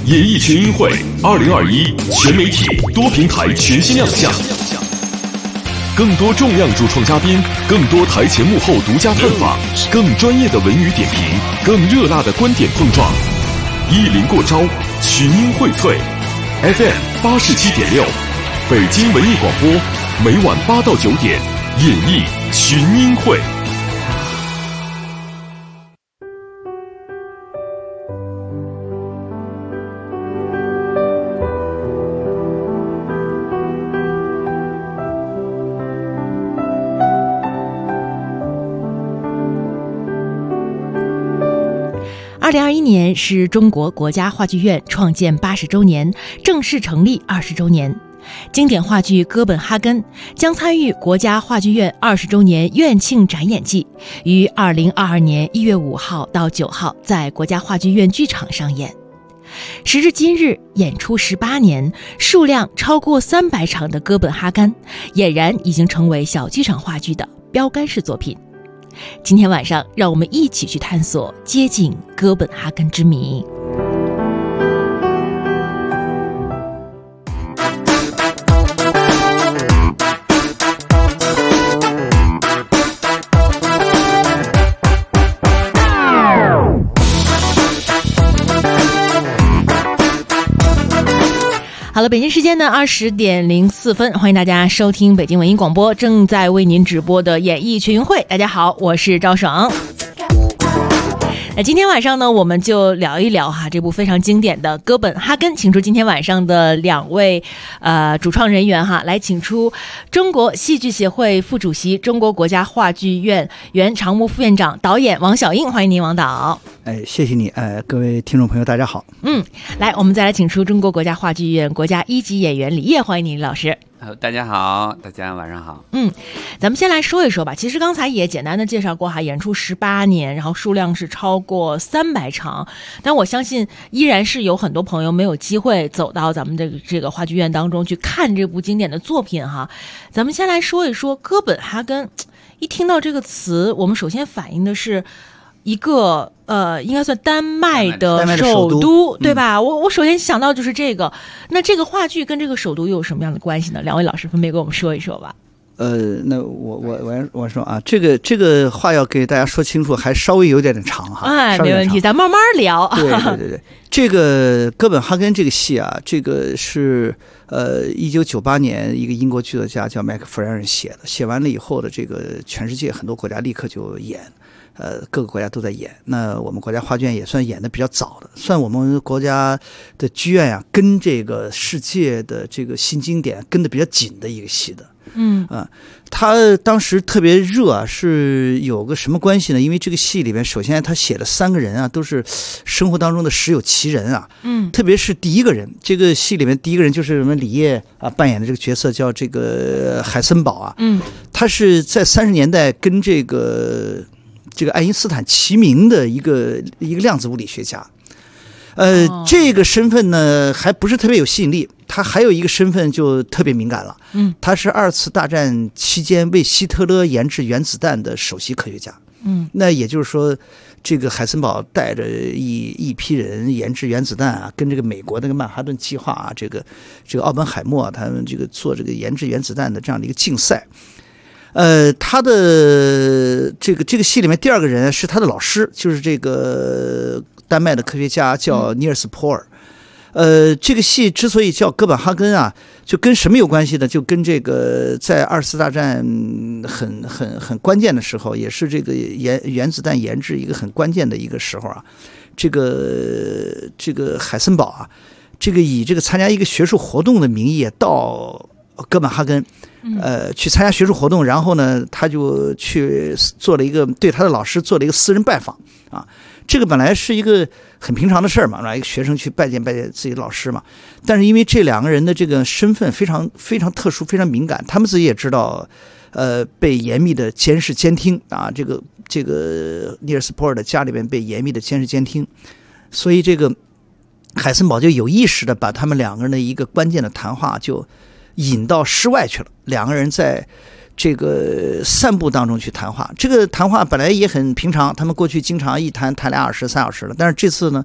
演艺群英会2021全媒体多平台全新亮相，更多重量主创嘉宾，更多台前幕后独家探访，更专业的文娱点评，更热辣的观点碰撞。一零过招，群英荟萃 FM 87.6，北京文艺广播，每晚8到9点，演艺群英会。 2021年是中国国家话剧院创建80周年，正式成立20周年。经典话剧《哥本哈根》将参与国家话剧院20周年院庆展演季，于2022年1月5号到9号在国家话剧院剧场上演。时至今日，演出18年，数量超过300场的《哥本哈根》俨然已经成为小剧场话剧的标杆式作品。今天晚上，让我们一起去探索接近哥本哈根之谜。好了，北京时间呢20点04分，欢迎大家收听北京文艺广播正在为您直播的演艺群英会。大家好，我是赵爽。那今天晚上呢，我们就聊一聊这部非常经典的《哥本哈根》，请出今天晚上的2位主创人员来请出中国戏剧协会副主席、中国国家话剧院原常务副院长、导演王小英，欢迎您，王导。 谢谢你，各位听众朋友，大家好。 来，我们再来请出中国国家话剧院国家1级演员李烨，欢迎您，李老师。 大家好，大家晚上好。 咱们先来说一说吧。其实刚才也简单的介绍过演出18年，然后数量是超过300场。但我相信依然是有很多朋友没有机会走到咱们这个话剧院当中去看这部经典的作品咱们先来说一说哥本哈根。一听到这个词，我们首先反映的是一个应该算丹麦的首都，对吧？我首先想到就是这个。那这个话剧跟这个首都又有什么样的关系呢？两位老师分别给我们说一说吧。 那我说这个话要给大家说清楚，还稍微有点长没问题，咱慢慢聊。 对，这个哥本哈根这个戏这个是1998年一个英国剧作家叫麦克弗兰人写的，写完了以后的这个全世界很多国家立刻就演。各个国家都在演，那我们国家话剧院也算演的比较早的，算我们国家的剧院跟这个世界的这个新经典跟得比较紧的一个戏的。他当时特别热是有个什么关系呢？因为这个戏里面，首先他写了3个人都是生活当中的实有其人特别是第一个人，这个戏里面第一个人就是我们李烨扮演的这个角色叫这个海森堡他是在30年代跟这个爱因斯坦齐名的一个量子物理学家。这个身份呢还不是特别有吸引力，他还有一个身份就特别敏感了。他是2次大战期间为希特勒研制原子弹的首席科学家。那也就是说，这个海森堡带着一批人研制原子弹跟这个美国那个曼哈顿计划这个奥本海默他们这个做这个研制原子弹的这样的一个竞赛。他的这个戏里面第2个人是他的老师，就是这个丹麦的科学家叫尼尔斯·波尔。这个戏之所以叫哥本哈根就跟什么有关系呢？就跟这个在2次大战很关键的时候，也是这个原子弹研制一个很关键的一个时候这个海森堡这个以这个参加一个学术活动的名义到哥本哈根。去参加学术活动，然后呢，他就去做了一个对他的老师做了一个私人拜访这个本来是一个很平常的事儿嘛，让一个学生去拜见自己的老师嘛。但是因为这2个人的这个身份非常非常特殊，非常敏感，他们自己也知道，被严密的监视监听这个尼尔斯·波尔的家里边被严密的监视监听，所以这个海森堡就有意识的把他们2个人的一个关键的谈话就引到室外去了，2个人在这个散步当中去谈话。这个谈话本来也很平常，他们过去经常一谈2小时3小时了，但是这次呢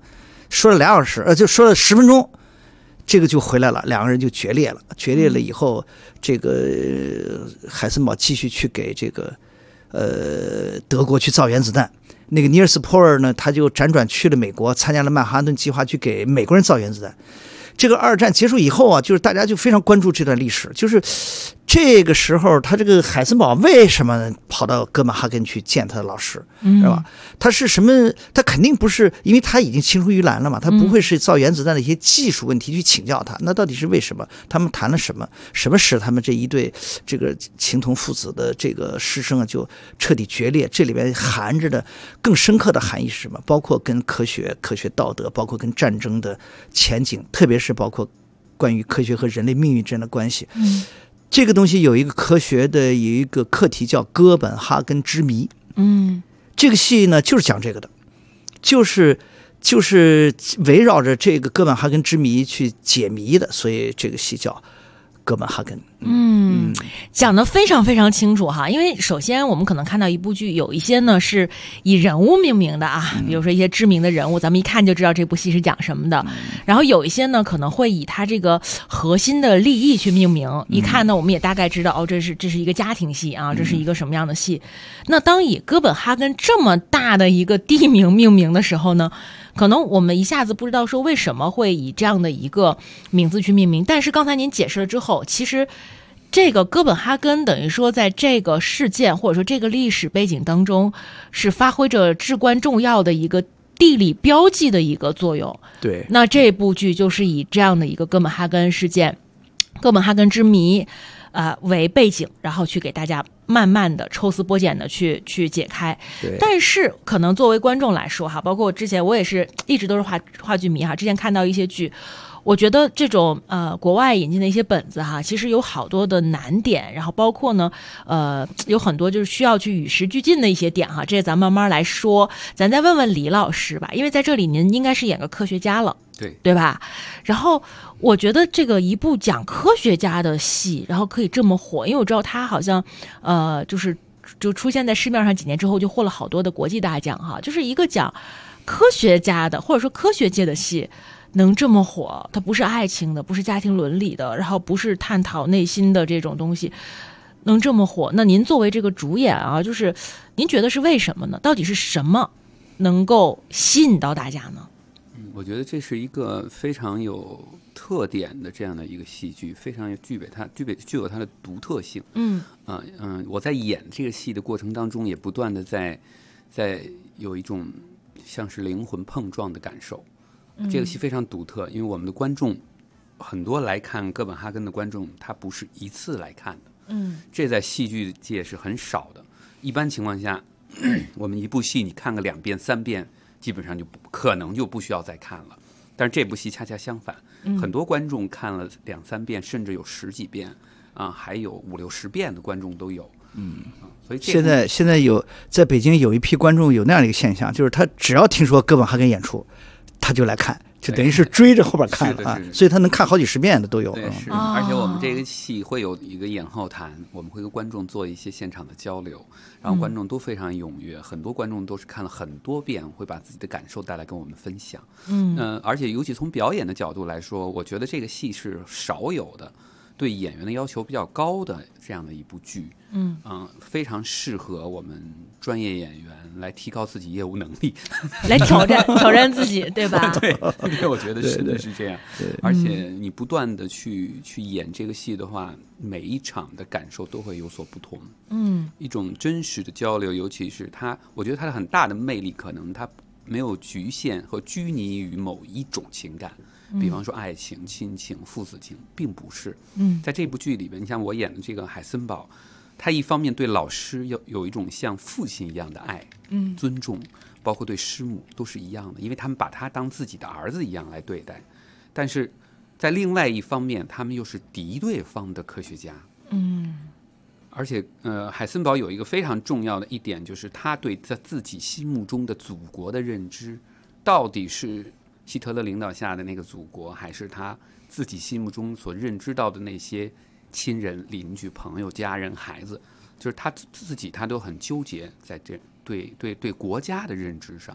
说了2小时，就说了10分钟，这个就回来了，两个人就决裂了。决裂了以后，这个海森堡继续去给这个德国去造原子弹。那个尼尔斯·波尔呢，他就辗转去了美国，参加了曼哈顿计划，去给美国人造原子弹。这个二战结束以后啊，就是大家就非常关注这段历史，就是这个时候他这个海森堡为什么跑到哥本哈根去见他的老师，是吧？他是什么？他肯定不是，因为他已经青出于蓝了嘛，他不会是造原子弹的一些技术问题去请教他。那到底是为什么？他们谈了什么？什么使他们这一对这个情同父子的这个师生啊就彻底决裂？这里边含着的更深刻的含义是什么？包括跟科学道德，包括跟战争的前景，特别是包括关于科学和人类命运之间的关系。这个东西有一个科学的有一个课题叫哥本哈根之谜。这个戏呢就是讲这个的，就是围绕着这个哥本哈根之谜去解谜的，所以这个戏叫哥本哈根。 讲得非常非常清楚哈。因为首先我们可能看到一部剧，有一些呢是以人物命名的啊，比如说一些知名的人物，咱们一看就知道这部戏是讲什么的。然后有一些呢可能会以它这个核心的立意去命名，一看呢我们也大概知道，这是一个家庭戏啊，这是一个什么样的戏。那当以哥本哈根这么大的一个地名命名的时候呢，可能我们一下子不知道说为什么会以这样的一个名字去命名。但是刚才您解释了之后，其实这个哥本哈根等于说在这个事件或者说这个历史背景当中是发挥着至关重要的一个地理标记的一个作用。 对， 那这部剧就是以这样的一个哥本哈根事件、哥本哈根之谜为背景，然后去给大家慢慢的抽丝剥茧的去解开。但是可能作为观众来说哈，包括我之前我也是一直都是话剧迷哈，之前看到一些剧，我觉得这种国外引进的一些本子哈，其实有好多的难点，然后包括呢有很多就是需要去与时俱进的一些点哈，这咱慢慢来说。咱再问问李老师吧，因为在这里您应该是演个科学家了，对吧？然后我觉得这个一部讲科学家的戏，然后可以这么火，因为我知道他好像就出现在市面上几年之后就获了好多的国际大奖哈，就是一个讲科学家的或者说科学界的戏能这么火，它不是爱情的，不是家庭伦理的，然后不是探讨内心的这种东西，能这么火。那您作为这个主演啊，就是您觉得是为什么呢？到底是什么能够吸引到大家呢？ 我觉得这是一个非常有特点的这样的一个戏剧，非常具有它的独特性。我在演这个戏的过程当中，也不断的在有一种像是灵魂碰撞的感受。这个戏非常独特，因为我们的观众很多来看哥本哈根的观众，他不是一次来看的。这在戏剧界是很少的。一般情况下，我们一部戏你看个2遍3遍，基本上就可能就不需要再看了。但是这部戏恰恰相反，很多观众看了2、3遍，甚至有10几遍啊，还有5、6、10遍的观众都有。所以现在有在北京有一批观众有那样的一个现象，就是他只要听说哥本哈根演出，他就来看，就等于是追着后边看了啊，所以他能看好几10遍的都有。 对，是，而且我们这个戏会有一个演后谈，我们会跟观众做一些现场的交流，然后观众都非常踊跃，很多观众都是看了很多遍，会把自己的感受带来跟我们分享。而且尤其从表演的角度来说，我觉得这个戏是少有的对演员的要求比较高的这样的一部剧。非常适合我们专业演员来提高自己业务能力， 来挑战自己，对吧？ 对，我觉得真的是这样。而且你不断的去演这个戏的话，每一场的感受都会有所不同。一种真实的交流，尤其是我觉得它的很大的魅力，可能它没有局限和拘泥于某一种情感。比方说爱情、亲情、父子情，并不是。在这部剧里边，你像我演的这个海森堡，他一方面对老师有一种像父亲一样的爱，尊重，包括对师母都是一样的，因为他们把他当自己的儿子一样来对待。但是在另外一方面，他们又是敌对方的科学家。而且海森堡有一个非常重要的一点，就是他对在自己心目中的祖国的认知，到底是希特勒领导下的那个祖国，还是他自己心目中所认知到的那些亲人、邻居、朋友、家人、孩子，就是他自己他都很纠结在这对国家的认知上。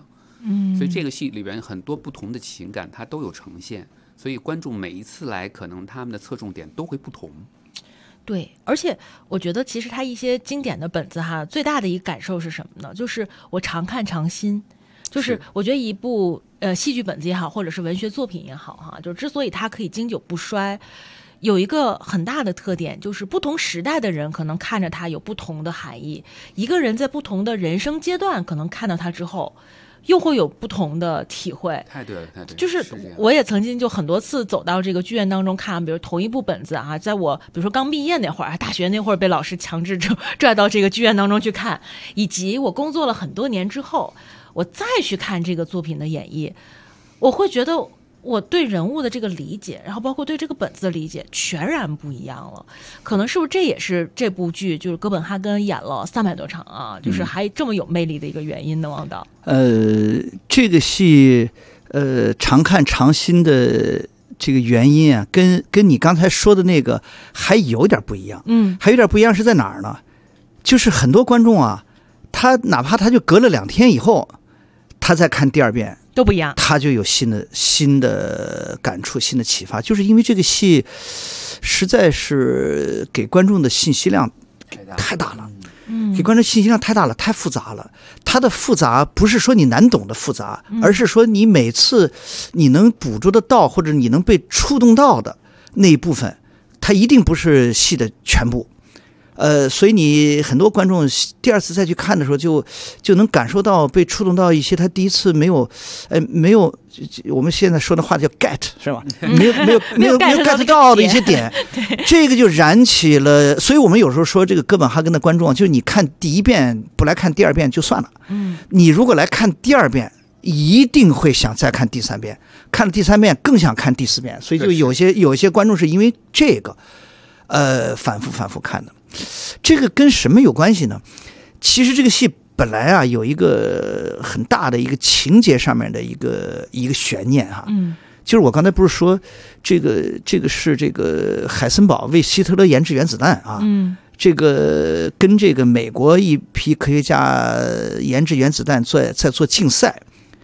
所以这个戏里边很多不同的情感它都有呈现，所以观众每一次来可能他们的侧重点都会不同。 对，而且我觉得其实它一些经典的本子哈，最大的一个感受是什么呢？就是我常看常新，就是我觉得一部戏剧本子也好，或者是文学作品也好哈，就之所以它可以经久不衰，有一个很大的特点，就是不同时代的人可能看着它有不同的含义，一个人在不同的人生阶段可能看到它之后又会有不同的体会。 太对了，太对了。 就是我也曾经就很多次走到这个剧院当中看，比如同一部本子啊，在我比如说刚毕业那会儿，大学那会儿被老师强制拽到这个剧院当中去看，以及我工作了很多年之后，我再去看这个作品的演绎，我会觉得我对人物的这个理解，然后包括对这个本子的理解全然不一样了。可能是不是这也是这部剧就是哥本哈根演了300多场啊，就是还这么有魅力的一个原因呢？王导， 这个戏常看常新的这个原因啊，跟你刚才说的那个还有点不一样。还有点不一样是在哪儿呢？就是很多观众啊，他哪怕他就隔了2天以后，他再看第2遍。 都不一样， 他就有新的感触、新的启发，就是因为这个戏实在是给观众的信息量太大了，给观众信息量太大了，太复杂了。它的复杂不是说你难懂的复杂，而是说你每次你能捕捉得到或者你能被触动到的那一部分，它一定不是戏的全部。所以你很多观众第2次再去看的时候就能感受到被触动到一些他第一次没有我们现在说的话叫 get 是吧？没有 get 到的一些点，这个就燃起了。所以我们有时候说这个哥本哈根的观众，就是你看第1遍不来看第2遍就算了，你如果来看第2遍，一定会想再看第3遍，看了第3遍更想看第4遍，所以就有些观众是因为这个反复看的。这个跟什么有关系呢？其实这个戏本来啊有一个很大的一个情节上面的一个悬念哈，就是我刚才不是说这个是这个海森堡为希特勒研制原子弹啊，这个跟这个美国一批科学家研制原子弹在做竞赛，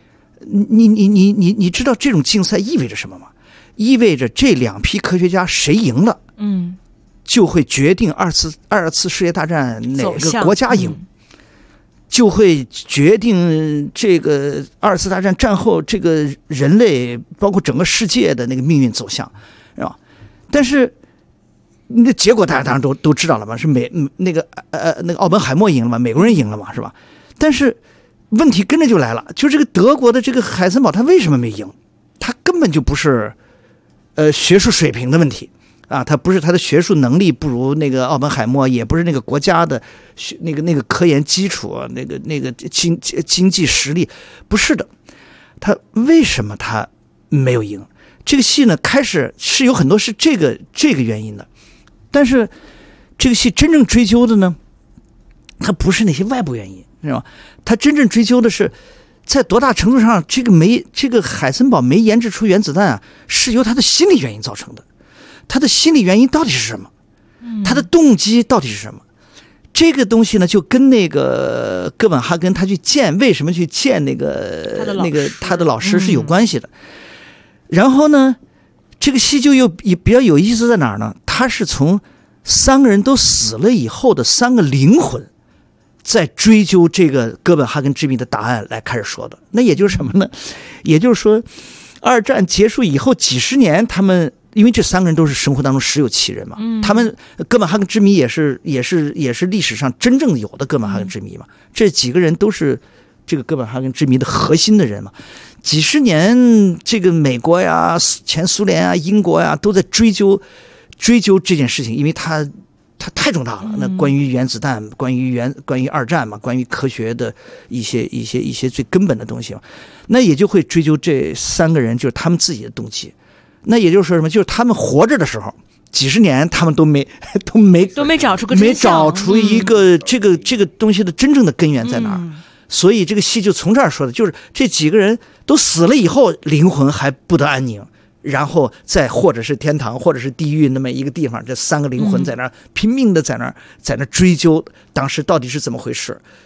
你知道这种竞赛意味着什么吗？意味着这2批科学家谁赢了，就会决定二次世界大战哪个国家赢，就会决定这个2次大战战后这个人类包括整个世界的那个命运走向，是吧？但是那结果大家当然都知道了嘛，是那个奥本海默赢了嘛，美国人赢了嘛，是吧？但是问题跟着就来了，就这个德国的这个海森堡他为什么没赢？他根本就不是学术水平的问题。他不是他的学术能力不如那个奥本海默，也不是那个国家的那个科研基础，那个经济实力，不是的。他为什么他没有赢？这个戏呢，开始是有很多是这个原因的，但是这个戏真正追究的呢，它不是那些外部原因，是吧？它真正追究的是在多大程度上这个海森堡没研制出原子弹啊，是由他的心理原因造成的。他的心理原因到底是什么？他的动机到底是什么？这个东西呢，就跟那个哥本哈根他为什么去见那个他的老师是有关系的。然后呢，这个戏就也比较有意思在哪儿呢？他是从3个人都死了以后的3个灵魂，在追究这个哥本哈根之谜的答案来开始说的。那也就是什么呢？也就是说，2战结束以后几十年，他们。因为这3个人都是生活当中实有其人嘛，他们哥本哈根之谜也是历史上真正有的哥本哈根之谜嘛。这几个人都是这个哥本哈根之谜的核心的人嘛。几十年，这个美国呀、前苏联啊、英国呀都在追究这件事情，因为它太重大了。那关于原子弹，关于2战嘛，关于科学的一些最根本的东西嘛，那也就会追究这3个人就是他们自己的动机。那也就是说什么？就是他们活着的时候，几十年他们都没找出一个这个东西的真正的根源在哪儿。所以这个戏就从这儿说的，就是这几个人都死了以后，灵魂还不得安宁，然后再或者是天堂，或者是地狱那么一个地方，这3个灵魂在那儿拼命的在那儿追究当时到底是怎么回事。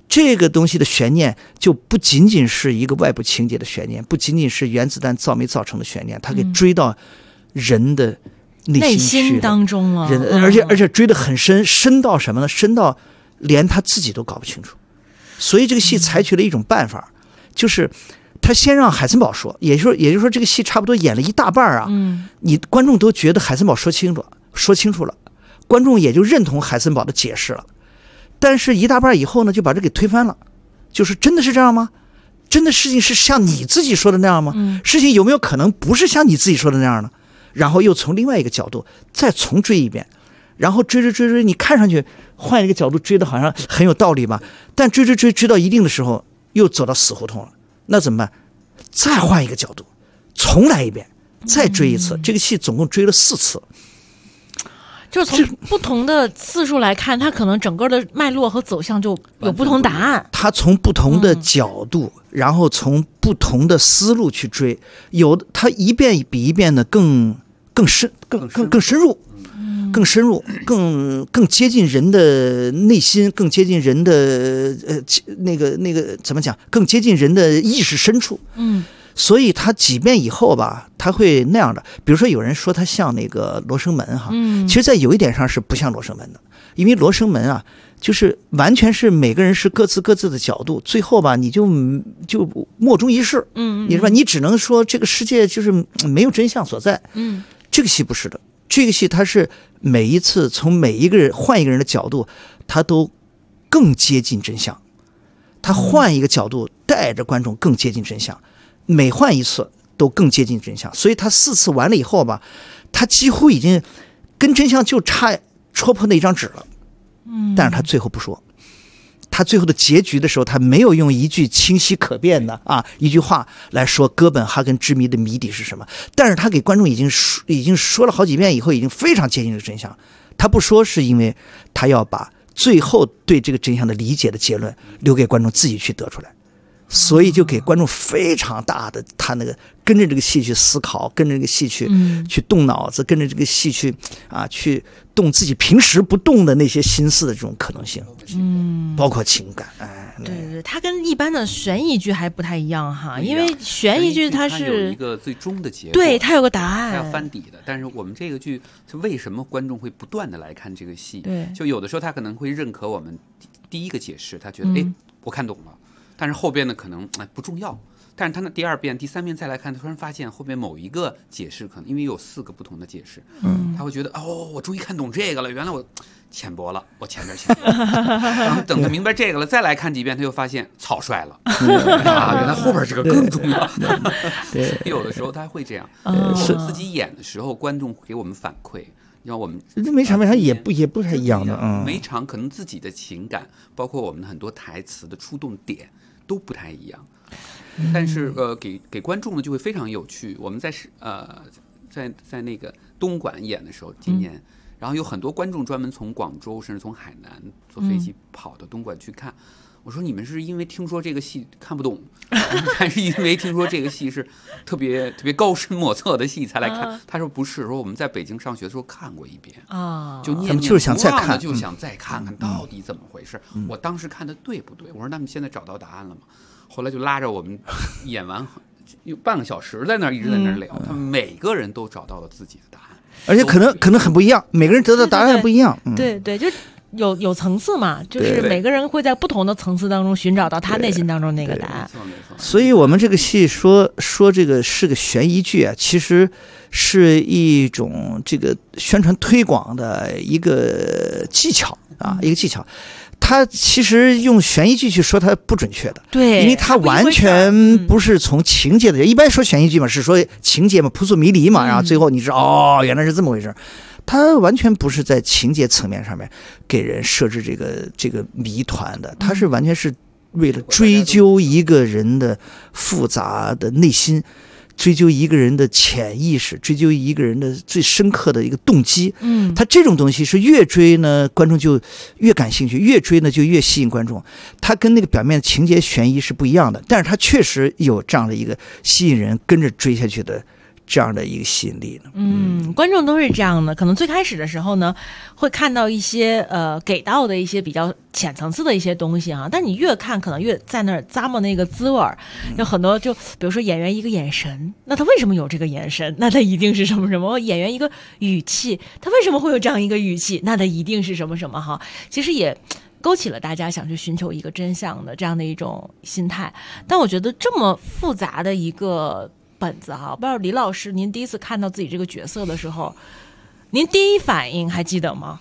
这个东西的悬念就不仅仅是一个外部情节的悬念，不仅仅是原子弹造没造成的悬念，它给追到人的内心当中了， 而且追得很深，深到什么呢？深到连他自己都搞不清楚。所以这个戏采取了一种办法，就是他先让海森堡说，也就是说这个戏差不多演了一大半啊，你观众都觉得海森堡说清楚了，观众也就认同海森堡的解释了。但是一大半以后呢，就把这给推翻了，就是真的是这样吗？真的事情是像你自己说的那样吗？事情有没有可能不是像你自己说的那样呢？然后又从另外一个角度再重追一遍，然后追，你看上去换一个角度追的好像很有道理吧，但追到一定的时候又走到死胡同了，那怎么办？再换一个角度重来一遍，再追一次。这个戏总共追了4次， 就是从不同的次数来看，它可能整个的脉络和走向就有不同答案。 它从不同的角度，然后从不同的思路去追，有的它一遍比一遍的更深入，更接近人的内心，更接近人的那个怎么讲？更接近人的意识深处。所以他几遍以后吧，他会那样的。比如说有人说他像那个罗生门哈，其实在有一点上是不像罗生门的，因为罗生门啊，就是完全是每个人是各自的角度，最后吧你就莫衷一是，你是吧？你只能说这个世界就是没有真相所在。这个戏不是的，这个戏它是每一次从每一个人换一个人的角度，他都更接近真相，他换一个角度带着观众更接近真相。每换一次都更接近真相，所以他4次完了以后吧，他几乎已经跟真相就差戳破那张纸了。但是他最后不说，他最后的结局的时候，他没有用一句清晰可辨的一句话来说哥本哈根之谜的谜底是什么，但是他给观众已经说了好几遍以后，已经非常接近这个真相。他不说是因为他要把最后对这个真相的理解的结论留给观众自己去得出来。所以就给观众非常大的他那个跟着这个戏去思考，跟着这个戏去动脑子，跟着这个戏去动自己平时不动的那些心思的这种可能性，包括情感。 对，它跟一般的悬疑剧还不太一样哈，因为悬疑剧它是有一个最终的结果， 对，它有个答案， 它要翻底的。但是我们这个剧是为什么观众会不断的来看这个戏？ 对， 就有的时候他可能会认可我们第一个解释，他觉得我看懂了。但是后边呢可能不重要，但是他那第2遍、第3遍再来看，他突然发现后边某一个解释可能因为有4个不同的解释，他会觉得我终于看懂这个了，原来我浅薄了，我前边然后等他明白这个了，再来看几遍，他又发现草率了原来后边这个更重要。有的时候他会这样，自己演的时候，观众给我们反馈。让我们每场也不太一样的， 每场可能自己的情感，包括我们很多台词的触动点都不太一样，但是给观众呢就会非常有趣。我们在那个东莞演的时候，今年，然后有很多观众专门从广州甚至从海南坐飞机跑到东莞去看。我说你们是因为听说这个戏看不懂，还是因为听说这个戏是特别高深莫测的戏才来看？他说不是，说我们在北京上学的时候看过一遍就念就是想再看， 就想再看看到底怎么回事。我当时看的对不对？我说那你现在找到答案了吗？后来就拉着我们演完有半个小时在那儿一直在那儿聊，他们每个人都找到了自己的答案， 而且可能很不一样，每个人得到答案不一样。 对，就有层次嘛，就是每个人会在不同的层次当中寻找到他内心当中那个答案。 所以我们这个戏说这个是个悬疑剧啊，其实是一种这个宣传推广的一个技巧一个技巧。他其实用悬疑剧去说它不准确的， 对， 因为它完全不是从情节的，一般说悬疑剧嘛是说情节嘛扑朔迷离嘛，然后最后你知道原来是这么回事。他完全不是在情节层面上面给人设置这个谜团的，他是完全是为了追究一个人的复杂的内心，追究一个人的潜意识，追究一个人的最深刻的一个动机。他这种东西是越追呢，观众就越感兴趣，越追呢就越吸引观众。他跟那个表面的情节悬疑是不一样的，但是他确实有这样的一个吸引人跟着追下去的这样的一个吸引力呢？ 观众都是这样的，可能最开始的时候呢，会看到一些给到的一些比较浅层次的一些东西啊，但你越看可能越在那儿咂摸那个滋味儿。有很多就比如说演员一个眼神，那他为什么有这个眼神？那他一定是什么什么。演员一个语气，他为什么会有这样一个语气？那他一定是什么什么哈。其实也勾起了大家想去寻求一个真相的这样的一种心态。但我觉得这么复杂的一个本子哈，不知道李老师您第一次看到自己这个角色的时候，您第一反应还记得吗？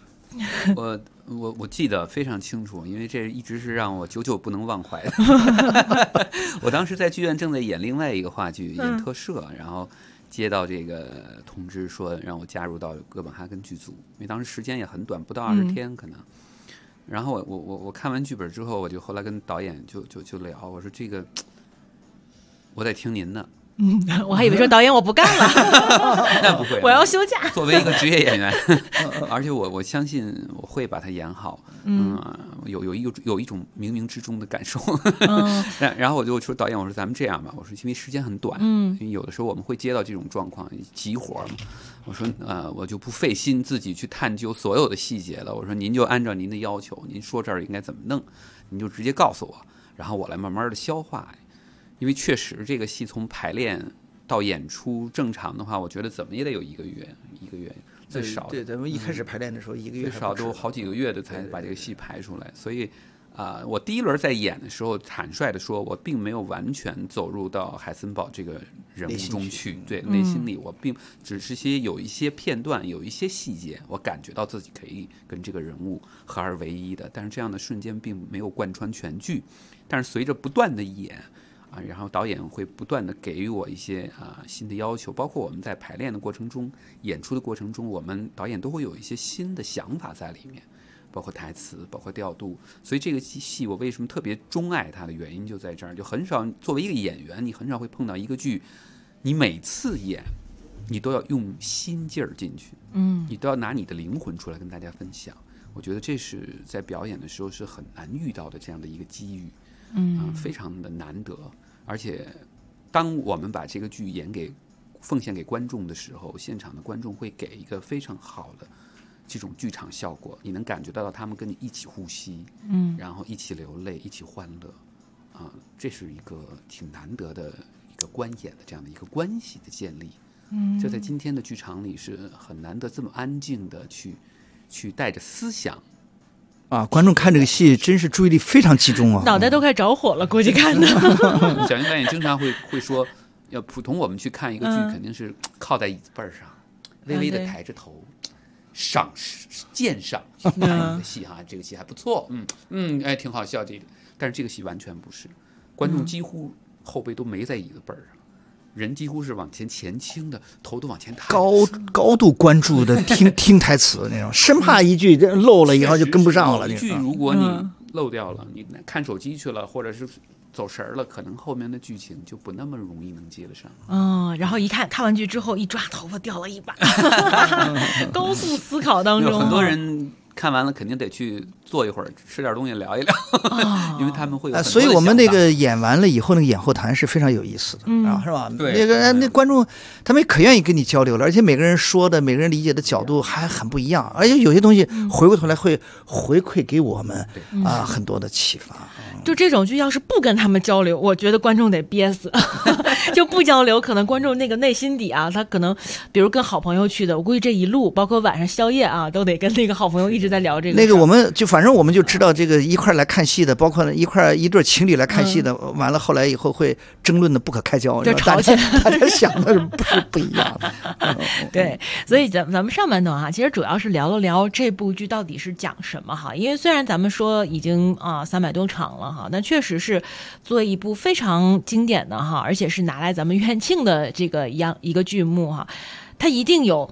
我记得非常清楚，因为这一直是让我久久不能忘怀的。我当时在剧院正在演另外一个话剧，演特摄，然后接到这个通知说让我加入到哥本哈根剧组，因为当时时间也很短，不到20天可能。然后我看完剧本之后，我就后来跟导演就聊，我说这个我在听您的。 我还以为说导演我不干了。 那不会， 我要休假。 作为一个职业演员，而且我相信我会把它演好。有一种冥冥之中的感受。然后我就说导演，我说咱们这样吧，我说因为时间很短，因为有的时候我们会接到这种状况，急活嘛。我说我就不费心自己去探究所有的细节了。我说您就按照您的要求，您说这儿应该怎么弄，您就直接告诉我，然后我来慢慢的消化。因为确实这个戏从排练到演出正常的话，我觉得怎么也得有1个月最少。 对，咱们一开始排练的时候1个月最少都好几个月的才把这个戏排出来。所以我第一轮在演的时候，坦率的说，我并没有完全走入到海森堡这个人物中去。对，内心里我并只是有一些片段，有一些细节，我感觉到自己可以跟这个人物合二为一的。但是这样的瞬间并没有贯穿全剧。但是随着不断的演然后导演会不断的给予我一些新的要求，包括我们在排练的过程中、演出的过程中，我们导演都会有一些新的想法在里面，包括台词，包括调度。所以这个戏我为什么特别钟爱它的原因就在这儿，就很少作为一个演员，你很少会碰到一个剧，你每次演你都要用心劲儿进去，你都要拿你的灵魂出来跟大家分享。我觉得这是在表演的时候是很难遇到的这样的一个机遇，非常的难得。而且当我们把这个剧奉献给观众的时候，现场的观众会给一个非常好的这种剧场效果，你能感觉到他们跟你一起呼吸，然后一起流泪，一起欢乐，这是一个挺难得的一个观演的这样的一个关系的建立。这在今天的剧场里是很难得这么安静的去带着思想观众看这个戏真是注意力非常集中脑袋都快着火了，估计看的。 小云导演经常会说，要普通我们去看一个剧，肯定是靠在椅子背上，微微的抬着头，鉴赏去看一个戏这个戏还不错，挺好笑这个。但是这个戏完全不是，观众几乎后背都没在椅子背上。人几乎是往前倾的，头都往前抬， 高度关注的听台词那种，生怕一句漏了以后就跟不上了。 一句如果你漏掉了，你看手机去了，或者是走神了，可能后面的剧情就不那么容易能接得上。 然后一看完剧之后，一抓头发掉了一把，高速思考当中， 很多人看完了肯定得去坐一会儿，吃点东西聊一聊，因为他们会有很多的想法。 所以我们那个演完了以后，那个演后谈是非常有意思的，是吧？ 对， 那观众他们可愿意跟你交流了，而且每个人说的、每个人理解的角度还很不一样，而且有些东西回过头来会回馈给我们很多的启发。 就这种剧要是不跟他们交流，我觉得观众得憋死。就不交流，可能观众那个内心底他可能比如跟好朋友去的，我估计这一路包括晚上宵夜都得跟那个好朋友一直在聊这个。 那个我们就反正我们就知道这个一块来看戏的，包括一对情侣来看戏的，完了后来以后会争论的不可开交， 就吵起来。 大家想的不一样的。 对，所以咱们上半段其实主要是聊了聊这部剧到底是讲什么因为虽然咱们说已经300多场了但确实是作为一部非常经典的而且是拿来咱们院庆的这个一个剧目它一定有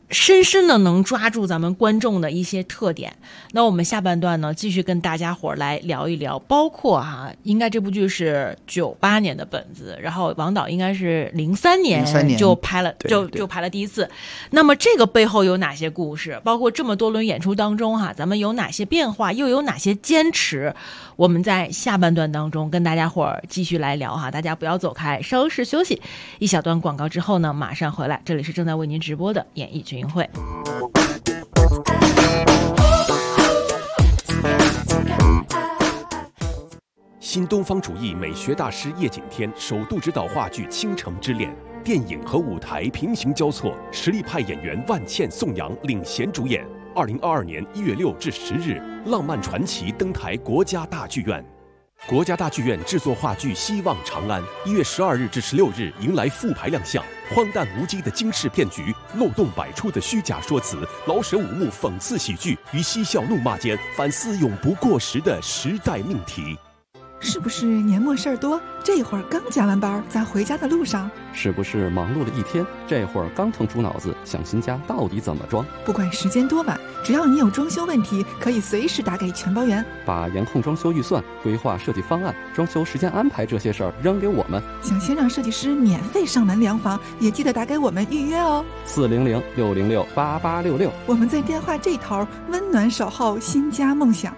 深深的能抓住咱们观众的一些特点。那我们下半段呢，继续跟大家伙来聊一聊，包括应该这部剧是98年的本子，然后王导应该是03年就拍了，就拍了第一次。那么这个背后有哪些故事？包括这么多轮演出当中咱们有哪些变化，又有哪些坚持？我们在下半段当中跟大家伙继续来聊大家不要走开，稍事休息一小段广告之后呢，马上回来。这里是正在为您直播的演艺群英会。 新东方主义美学大师叶景天首度执导话剧《倾城之恋》，电影和舞台平行交错，实力派演员万茜、宋阳领衔主演。2022年1月6至10日，浪漫传奇登台国家大剧院。国家大剧院制作话剧《希望长安》，1月12日至16日迎来复排亮相。荒诞无稽的惊世骗局，漏洞百出的虚假说辞，老舍五幕讽刺喜剧与嬉笑怒骂间反思永不过时的时代命题。 是不是年末事儿多？这会儿刚加完班，在回家的路上。 是不是忙碌了一天？这会儿刚腾出脑子想新家到底怎么装？ 不管时间多晚，只要你有装修问题，可以随时打给全包员， 把严控装修预算、规划设计方案、装修时间安排这些事儿扔给我们。 想先让设计师免费上门量房，也记得打给我们预约哦。 400-606-8866， 我们在电话这头温暖守候新家梦想。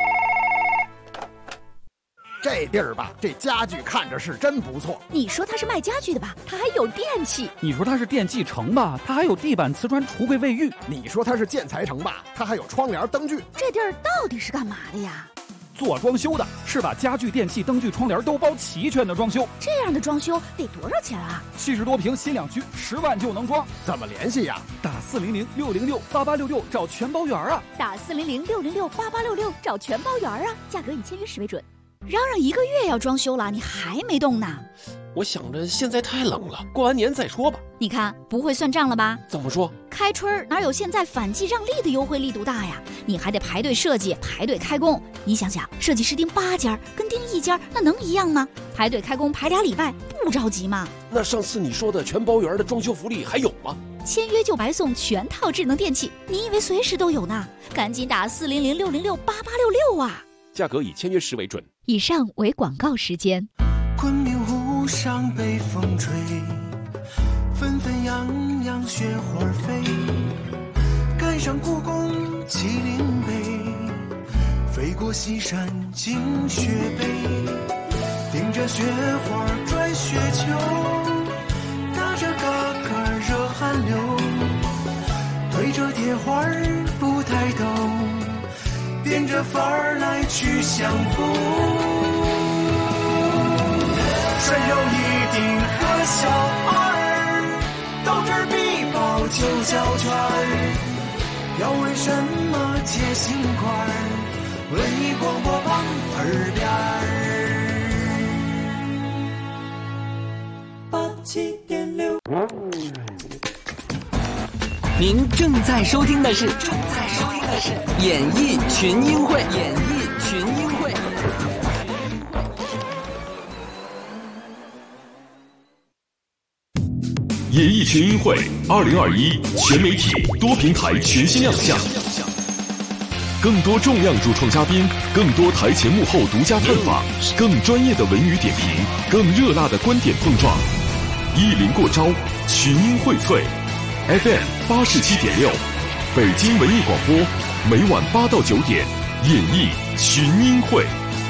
这地儿吧，这家具看着是真不错。 你说它是卖家具的吧，它还有电器。 你说它是电器城吧，它还有地板、瓷砖、橱柜、卫浴。 你说它是建材城吧，它还有窗帘、灯具。 这地儿到底是干嘛的呀？ 做装修的，是把家具、电器、灯具、窗帘都包齐全的装修。 这样的装修得多少钱啊 ？70多平新两居，10万就能装。 怎么联系呀？ 打400-606-8866找全包圆啊！ 打400-606-8866找全包圆啊！价格以签约时为准。嚷嚷1个月要装修了，你还没动呢？ 我想着现在太冷了，过完年再说吧。 你看不会算账了吧？ 怎么说？ 开春哪有现在反季让利的优惠力度大呀？你还得排队设计，排队开工。你想想，设计师盯8家跟盯1家，那能一样吗？排队开工排2礼拜，不着急吗？ 那上次你说的全包圆的装修福利还有吗？ 签约就白送全套智能电器，你以为随时都有呢？赶紧打400-606-8866啊！ 价格以签约时为准。 以上为广告时间。 昆明湖上北风吹，纷纷扬扬雪花飞，赶上故宫麒麟碑，飞过西山惊雪北，顶着雪花转雪球，打着嘎嘎热汗流，对着铁花不抬头，变着法儿来去相逢，顺手一顶和小二，斗智必报9小圈，要问什么解心块，文艺广播旁耳边87.6。 您正在收听的是演艺群英会。 演艺群英会2021全媒体多平台全新亮相，更多重量主创嘉宾，更多台前幕后独家探访，更专业的文娱点评，更热辣的观点碰撞。意林过招，群英荟萃。FM 87.6，北京文艺广播，每晚8到9点，演艺群英会。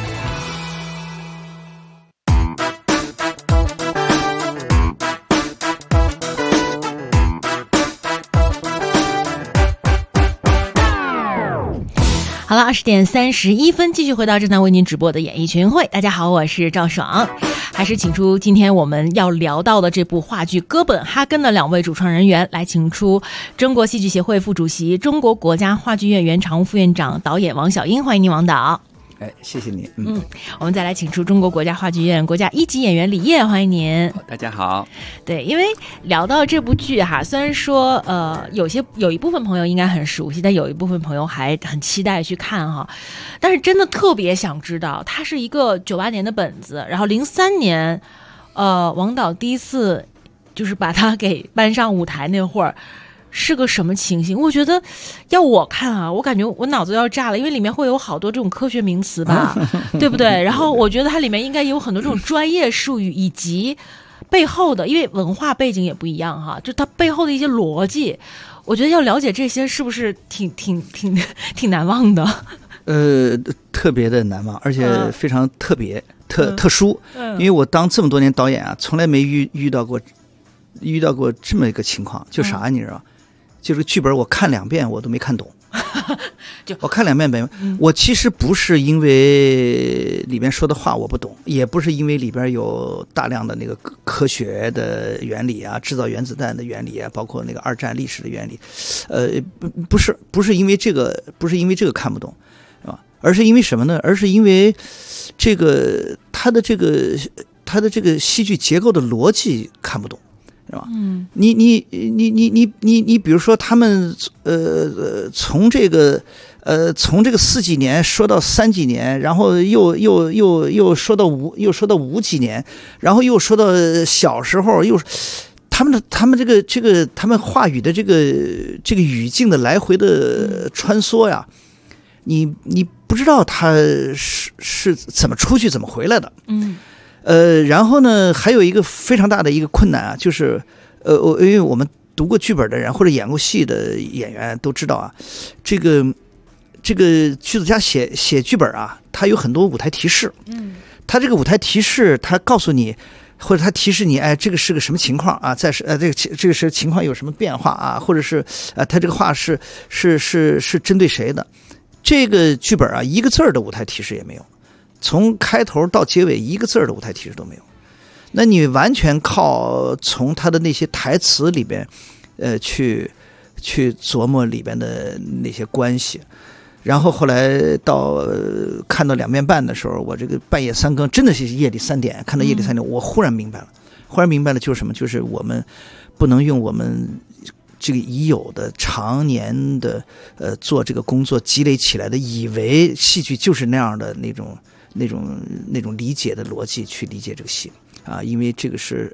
好了，20:31，继续回到正在为您直播的演艺群会。大家好，我是赵爽，还是请出今天我们要聊到的这部话剧《哥本哈根》的2位主创人员，来请出中国戏剧协会副主席、中国国家话剧院原常务副院长、导演王晓英，欢迎您，王导。 谢谢你。 我们再来请出中国国家话剧院国家1级演员李烨，欢迎您。 大家好。 对，因为聊到这部剧虽然说有一部分朋友应该很熟悉，但有一部分朋友还很期待去看但是真的特别想知道，它是一个98年的本子，然后03年王导第一次就是把它给搬上舞台那会儿， 是个什么情形？我觉得要我看啊，我感觉我脑子要炸了，因为里面会有好多这种科学名词吧，对不对？然后我觉得它里面应该有很多这种专业术语，以及背后的，因为文化背景也不一样哈，就它背后的一些逻辑，我觉得要了解这些是不是挺难忘的？ 特别的难忘，而且非常特别、特殊。因为我当这么多年导演啊，从来没遇到过这么一个情况，就啥你知道？就是剧本我看2遍我都没看懂。我看2遍没，我其实不是因为里面说的话我不懂，也不是因为里边有大量的那个科学的原理啊，制造原子弹的原理啊，包括那个2战历史的原理，不是因为这个看不懂，啊，而是因为什么呢？而是因为这个它的这个戏剧结构的逻辑看不懂。是吧？你比如说他们从这个4几年说到3几年，然后又说到5几年，然后又说到小时候，又他们他们话语的这个语境的来回的穿梭呀，你不知道他是怎么出去怎么回来的。然后呢，还有一个非常大的一个困难啊，就是因为我们读过剧本的人或者演过戏的演员都知道啊，这个剧作家写剧本啊，他有很多舞台提示。他这个舞台提示，他告诉你，或者他提示你，哎，这个是个什么情况啊？这个是情况有什么变化啊？或者是他这个话是针对谁的？这个剧本啊，一个字儿的舞台提示也没有。从开头到结尾一个字的舞台提示都没有，那你完全靠从他的那些台词里边，去琢磨里边的那些关系，然后后来到看到2遍半的时候，我这个半夜3更，真的是夜里3点，看到夜里3点，我忽然明白了就是什么，就是我们不能用我们这个已有的常年的做这个工作积累起来的，以为戏剧就是那样的那种理解的逻辑去理解这个戏啊，因为这个是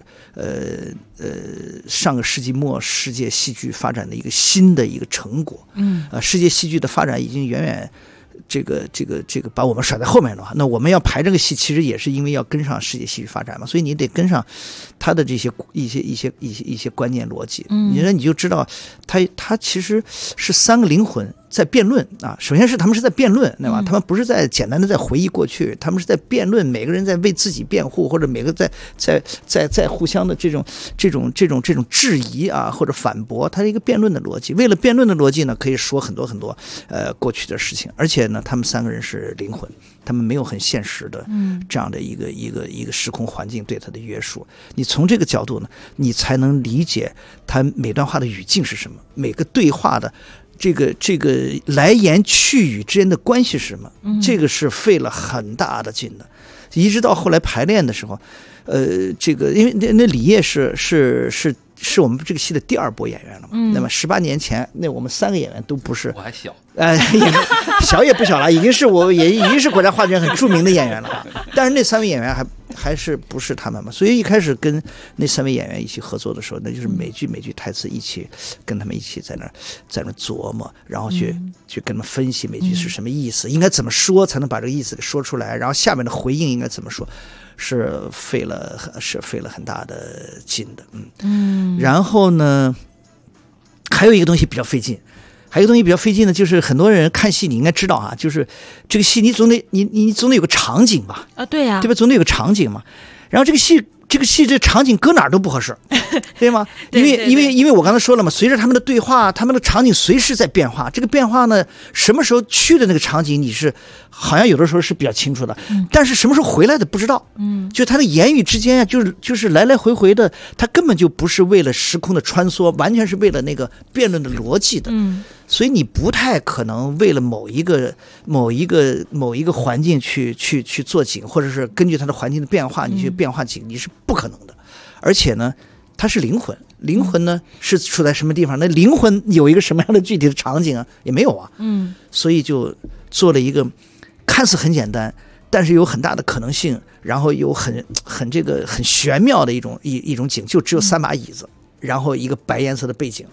上个世纪末世界戏剧发展的一个新的一个成果。世界戏剧的发展已经远远这个把我们甩在后面了。那我们要排这个戏，其实也是因为要跟上世界戏剧发展嘛，所以你得跟上他的这些一些观念逻辑。你就知道他其实是3个灵魂在辩论啊。首先是他们是在辩论，对吧？他们不是在简单的在回忆过去，他们是在辩论，每个人在为自己辩护，或者每个在互相的这种质疑啊，或者反驳，它是一个辩论的逻辑。为了辩论的逻辑呢，可以说很多很多过去的事情，而且呢，他们3个人是灵魂，他们没有很现实的这样的一个时空环境对他的约束。你从这个角度呢，你才能理解他每段话的语境是什么，每个对话的这个来言去语之间的关系是什么。这个是费了很大的劲的，一直到后来排练的时候，这个因为那李烨是我们这个戏的第2波演员了嘛。那么18年前，那我们3个演员都不是， 我还小， 小也不小了，已经是国家话剧院很著名的演员了。但是那3位演员还是不是他们嘛？所以一开始跟那3位演员一起合作的时候，那就是每句台词一起跟他们一起在那琢磨，然后去跟他们分析每句是什么意思，应该怎么说才能把这个意思给说出来，然后下面的回应应该怎么说。是费了很大的劲的。然后呢，还有一个东西比较费劲，呢，就是很多人看戏你应该知道啊，就是这个戏你总得有个场景吧？ 对呀， 对吧？总得有个场景嘛。然后这个戏这场景搁哪儿都不合适，对吗？因为我刚才说了嘛，随着他们的对话，他们的场景随时在变化。这个变化呢，什么时候去的那个场景，你是好像有的时候是比较清楚的，但是什么时候回来的不知道。就他的言语之间啊，就是来来回回的，他根本就不是为了时空的穿梭，完全是为了那个辩论的逻辑的。所以你不太可能为了某一个环境去做景，或者是根据它的环境的变化你去变化景，你是不可能的。而且呢，它是灵魂呢是处在什么地方？那灵魂有一个什么样的具体的场景啊？也没有啊。所以就做了一个看似很简单，但是有很大的可能性，然后有很玄妙的一种景，就只有3把椅子，然后一个白颜色的背景。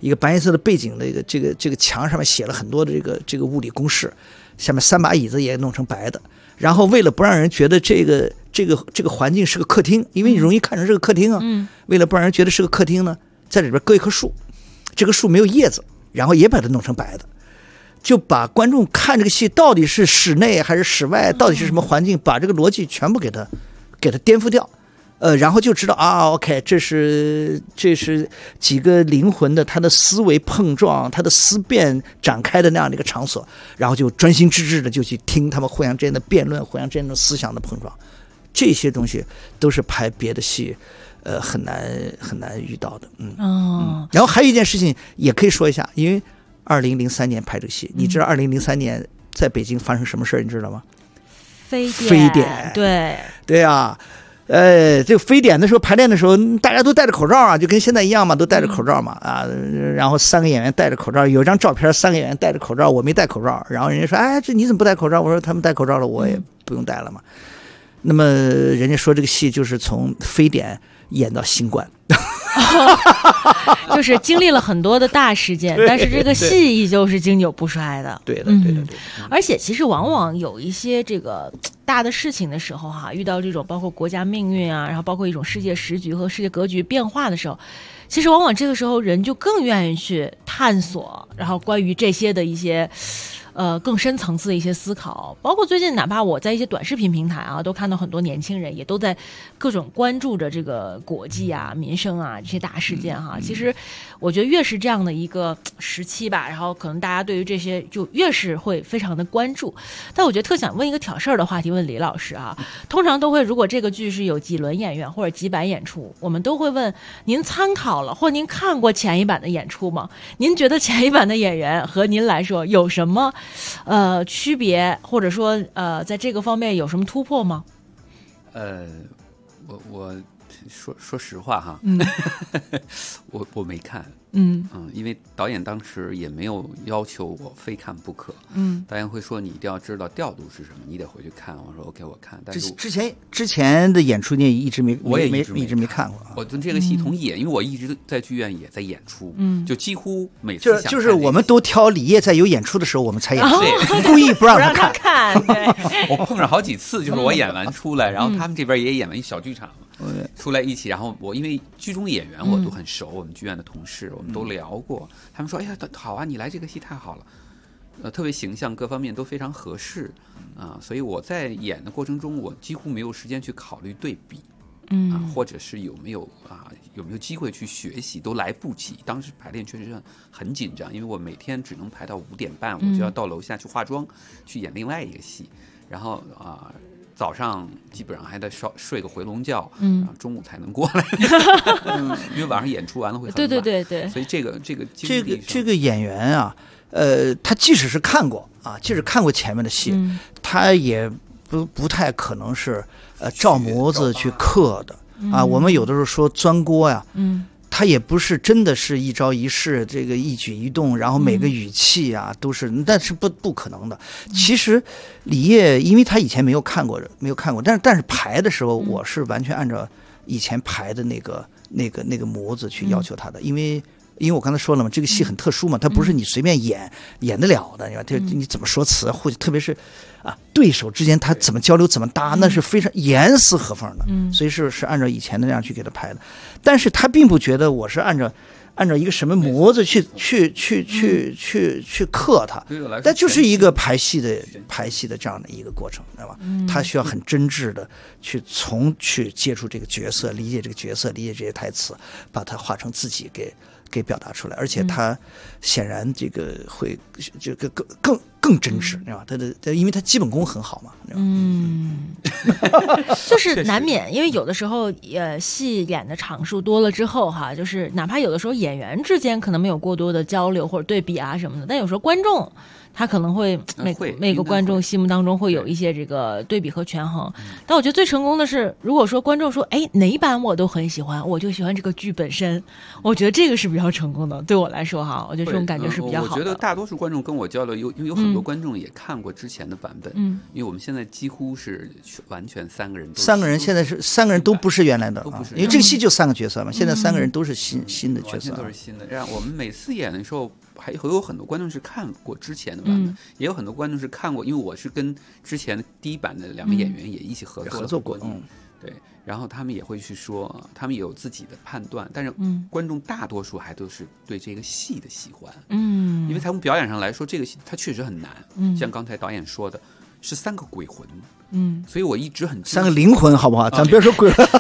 一个白色的背景的这个墙上面写了很多的这个物理公式，下面3把椅子也弄成白的。然后为了不让人觉得这个环境是个客厅，因为你容易看成是个客厅啊，为了不让人觉得是个客厅呢，在里边搁一棵树，这个树没有叶子，然后也把它弄成白的。就把观众看这个戏到底是室内还是室外，到底是什么环境，把这个逻辑全部给它颠覆掉，然后就知道啊 ，OK， 这是几个灵魂的他的思维碰撞，他的思辨展开的那样的一个场所，然后就专心致志的就去听他们互相之间的辩论，互相之间的思想的碰撞，这些东西都是拍别的戏很难遇到的，然后还有一件事情也可以说一下，因为2003年拍这个戏，你知道2003年在北京发生什么事儿？你知道吗？ 非典， 对啊，这个非典的时候排练的时候，大家都戴着口罩啊，就跟现在一样嘛，都戴着口罩嘛啊。然后3个演员戴着口罩，有一张照片，3个演员戴着口罩，我没戴口罩。然后人家说：“哎，这你怎么不戴口罩？”我说：“他们戴口罩了，我也不用戴了嘛。”那么人家说这个戏就是从非典演到新冠。 就是经历了很多的大事件，但是这个戏依旧是经久不衰的。 对的。 而且其实往往有一些这个大的事情的时候遇到这种包括国家命运啊，然后包括一种世界时局和世界格局变化的时候，其实往往这个时候人就更愿意去探索，然后关于这些的一些更深层次的一些思考。包括最近哪怕我在一些短视频平台啊，都看到很多年轻人也都在各种关注着这个国际啊、民生啊这些大事件其实我觉得越是这样的一个时期吧，然后可能大家对于这些就越是会非常的关注。但我觉得特想问一个挑事儿的话题，问李老师通常都会，如果这个剧是有几轮演员或者几版演出，我们都会问您参考了或您看过前一版的演出吗？您觉得前一版的演员和您来说有什么区别，或者说在这个方面有什么突破吗？ 我说实话我没看，因为导演当时也没有要求我非看不可，导演会说你一定要知道调度是什么，你得回去看。我说 OK， 我看。但是之前的演出你也一直没， 我也一直没看过。 我跟这个系统演，因为我一直在剧院也在演出，就几乎每次就是我们都挑李烨在有演出的时候我们才演出，故意不让他看。 我碰上好几次，就是我演完出来，然后他们这边也演完一小剧场。出来一起，然后我因为剧中演员我都很熟，我们剧院的同事我们都聊过，他们说哎呀好啊，你来这个戏太好了，特别形象各方面都非常合适所以我在演的过程中我几乎没有时间去考虑对比或者是有没有机会去学习，都来不及。当时排练确实很紧张，因为我每天只能排到5点半，我就要到楼下去化妆去演另外一个戏，然后早上基本上还得睡个回笼觉，中午才能过来，因为晚上演出完了会很晚。 对， 所以这个演员他即使是看过前面的戏，他也不太可能是照模子去刻的我们有的时候说钻锅呀，他也不是真的是一招一式，这个一举一动，然后每个语气都是，但是不可能的。其实李烨，因为他以前没有看过，但是排的时候，我是完全按照以前排的那个模子去要求他的，因为我刚才说了嘛，这个戏很特殊嘛，它不是你随便演得了的，你怎么说词，或者特别是对手之间他怎么交流怎么搭，那是非常严丝合缝的，所以是按照以前的那样去给他排的。但是他并不觉得我是按照一个什么模子去刻它，但就是一个排戏的这样的一个过程，对吧？他需要很真挚的去接触这个角色，理解这个角色，理解这些台词，把它化成自己给表达出来，而且他显然这个会这个更真实，对吧？因为他基本功很好嘛， 就是难免，因为有的时候戏演的场数多了之后就是哪怕有的时候演员之间可能没有过多的交流或者对比什么的，但有时候观众他可能会每个观众心目当中会有一些这个对比和权衡。但我觉得最成功的是，如果说观众说哪一版我都很喜欢，我就喜欢这个剧本身，我觉得这个是比较成功的。对我来说我觉得这种感觉是比较好的。 我觉得大多数观众跟我交流有很多观众也看过之前的版本，因为我们现在几乎是完全三个人现在是3个人都不是原来的，因为这个戏就3个角色嘛，现在3个人都是新的角色， 完全都是新的。让我们每次演的时候，还有很多观众是看过之前的版本，也有很多观众是看过，因为我是跟之前的第一版的2个演员也一起合作过，对，然后他们也会去说，他们也有自己的判断，但是观众大多数还都是对这个戏的喜欢，因为从表演上来说，这个戏它确实很难，像刚才导演说的，是3个鬼魂，所以我一直很 3个灵魂，好不好？咱别说鬼魂，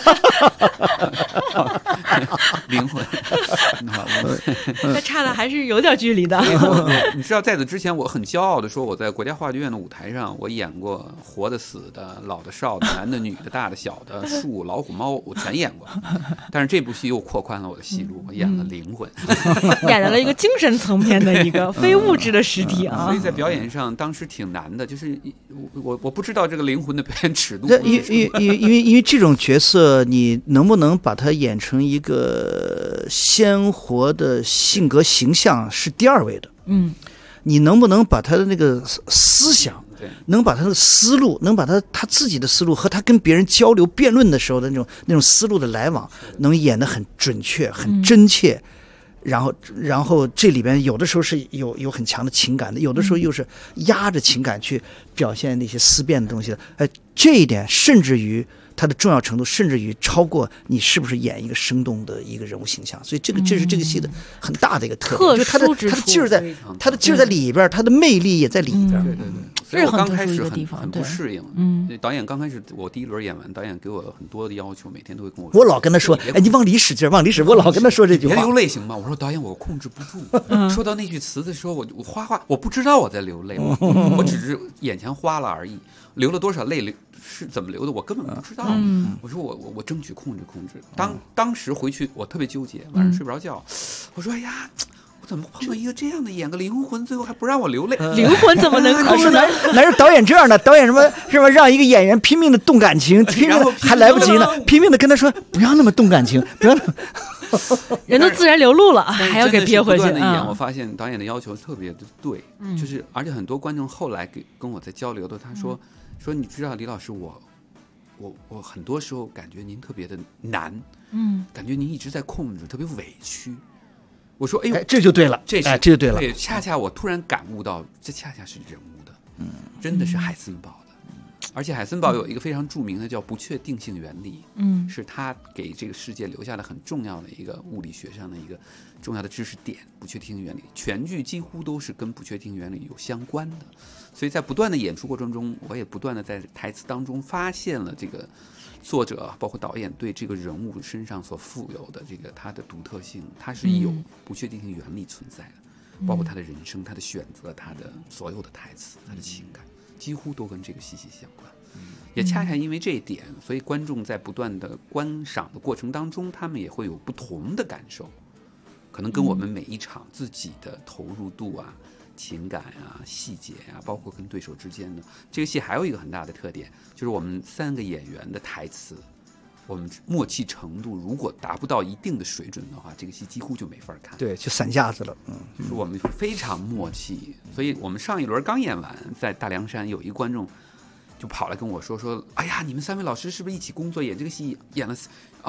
灵魂， 那差的还是有点距离的。 你知道，在此之前，我很骄傲的说，我在国家话剧院的舞台上，我演过活的、死的、老的、少的、男的、女的、大的、小的、树、老虎、猫，我全演过。但是这部戏又扩宽了我的戏路，我演了灵魂， 演了一个精神层面的一个非物质的实体啊。 所以在表演上，当时挺难的，就是我不知道这个灵魂的表演尺度。 因为这种角色，你能不能把它演成一个鲜活的性格形象是第2位的。你能不能把他的那个思想，能把他的思路，能把他自己的思路和他跟别人交流辩论的时候的那种思路的来往，能演得很准确、很真切。然后这里边有的时候是有很强的情感的，有的时候又是压着情感去表现那些思辨的东西的。这一点甚至于它的重要程度，甚至于超过你是不是演一个生动的一个人物形象。所以这是这个戏的很大的一个特点，就它的劲儿在里边，它的魅力也在里边。 对。所以我刚开始很不适应。导演刚开始我第1轮演完，导演给我很多的要求，每天都会跟我说。 我老跟他说，你往里使劲，往里使。我老跟他说这句话。 别流泪行吗？我说导演，我控制不住。说到那句词的时候，我我不知道我在流泪，我只是眼前花了而已。流了多少泪是怎么流的，我根本不知道。我说我争取控制。当时回去我特别纠结，晚上睡不着觉。我说哎呀，我怎么碰到一个这样的演个灵魂，最后还不让我流泪？ 灵魂怎么能控制呢？ 哪是导演这样的？导演什么让一个演员拼命的动感情，拼命的还来不及呢，拼命的跟他说不要那么动感情，不要那么。 人都自然流露了，还要给憋回去。 我发现导演的要求特别的对，就是而且很多观众后来跟我在交流的，他说你知道李老师，我很多时候感觉您特别的难，感觉您一直在控制，特别委屈。我说哎呦， 这就对了， 这就对了。 对，恰恰我突然感悟到，这恰恰是人物的，真的是海森堡的。而且海森堡有一个非常著名的叫不确定性原理，是他给这个世界留下的很重要的一个物理学上的一个重要的知识点。不确定性原理全剧几乎都是跟不确定性原理有相关的，所以在不断的演出过程中，我也不断的在台词当中发现了这个作者包括导演对这个人物身上所富有的这个他的独特性，他是有不确定性原理存在的，包括他的人生、他的选择、他的所有的台词、他的情感，几乎都跟这个息息相关。也恰恰因为这一点，所以观众在不断的观赏的过程当中，他们也会有不同的感受，可能跟我们每一场自己的投入度啊、情感啊、细节啊，包括跟对手之间的这个戏，还有一个很大的特点，就是我们3个演员的台词，我们默契程度如果达不到一定的水准的话，这个戏几乎就没法看。 对，就散架子了。 就是我们非常默契，所以我们上一轮刚演完，在大凉山有一个观众就跑来跟我说，哎呀，你们3位老师是不是一起工作演这个戏，演了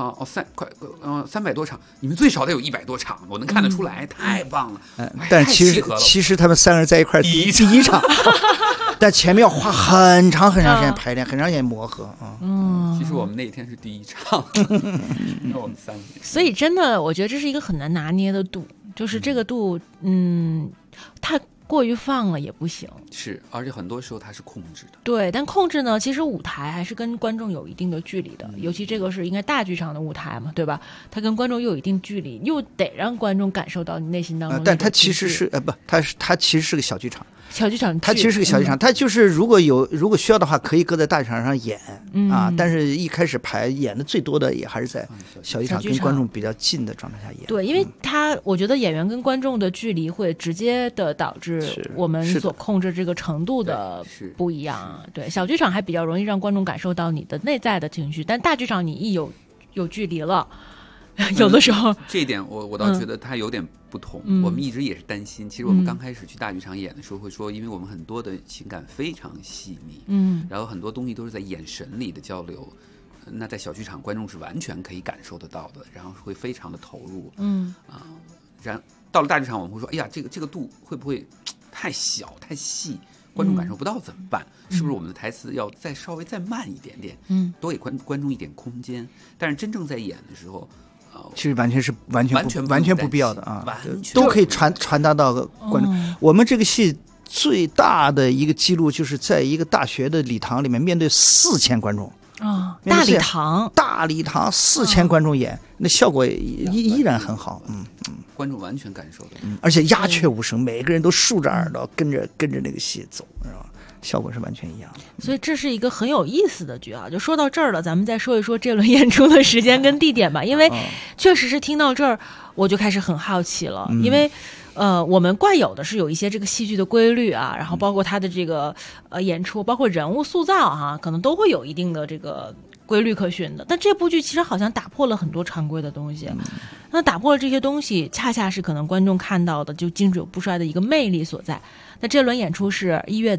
300多场，你们最少得有100多场，我能看得出来，太棒了。 但其实他们3个人在一块第一场，但前面要花很长时间排练，很长时间磨合啊。 其实我们那天是第1场，那我们3个。 所以真的，我觉得这是一个很难拿捏的度，就是这个度，太过于放了也不行。 是，而且很多时候它是控制的。 对，但控制呢，其实舞台还是跟观众有一定的距离的，尤其这个是应该大剧场的舞台嘛，对吧？它跟观众又有一定距离，又得让观众感受到你内心当中。 但它其实是它其实是个小剧场。 小剧场， 它其实是个小剧场，它就是如果需要的话，可以搁在大剧场上演但是一开始排演的最多的也还是在小剧场跟观众比较近的状态下演。 对，因为我觉得演员跟观众的距离会直接的导致我们所控制这个程度的不一样。对，小剧场还比较容易让观众感受到你的内在的情绪，但大剧场你一有距离了， 有的时候这一点我倒觉得它有点不同。我们一直也是担心，其实我们刚开始去大剧场演的时候会说，因为我们很多的情感非常细腻，然后很多东西都是在眼神里的交流，那在小剧场观众是完全可以感受得到的，然后会非常的投入，然到了大剧场我们会说，哎呀，这个度会不会太小太细，观众感受不到怎么办？是不是我们的台词要稍微再慢一点点？多给观众一点空间。但是真正在演的时候， 其实完全不必要的啊，都可以传达到观众。我们这个戏最大的一个记录就是在一个大学的礼堂里面，面对4000观众。 大礼堂 4000观众演，那效果依然很好。 观众完全感受到， 而且鸦雀无声，每个人都竖着耳朵跟着那个戏走，是吧？效果是完全一样的。 所以这是一个很有意思的剧啊！就说到这儿了，咱们再说一说这轮演出的时间跟地点吧。因为确实是听到这儿，我就开始很好奇了，因为。我们惯有的是有一些这个戏剧的规律啊，然后包括它的这个演出，包括人物塑造哈，可能都会有一定的这个规律可循的。但这部剧其实好像打破了很多常规的东西，那打破了这些东西，恰恰是可能观众看到的就经久不衰的一个魅力所在。那这轮演出是1月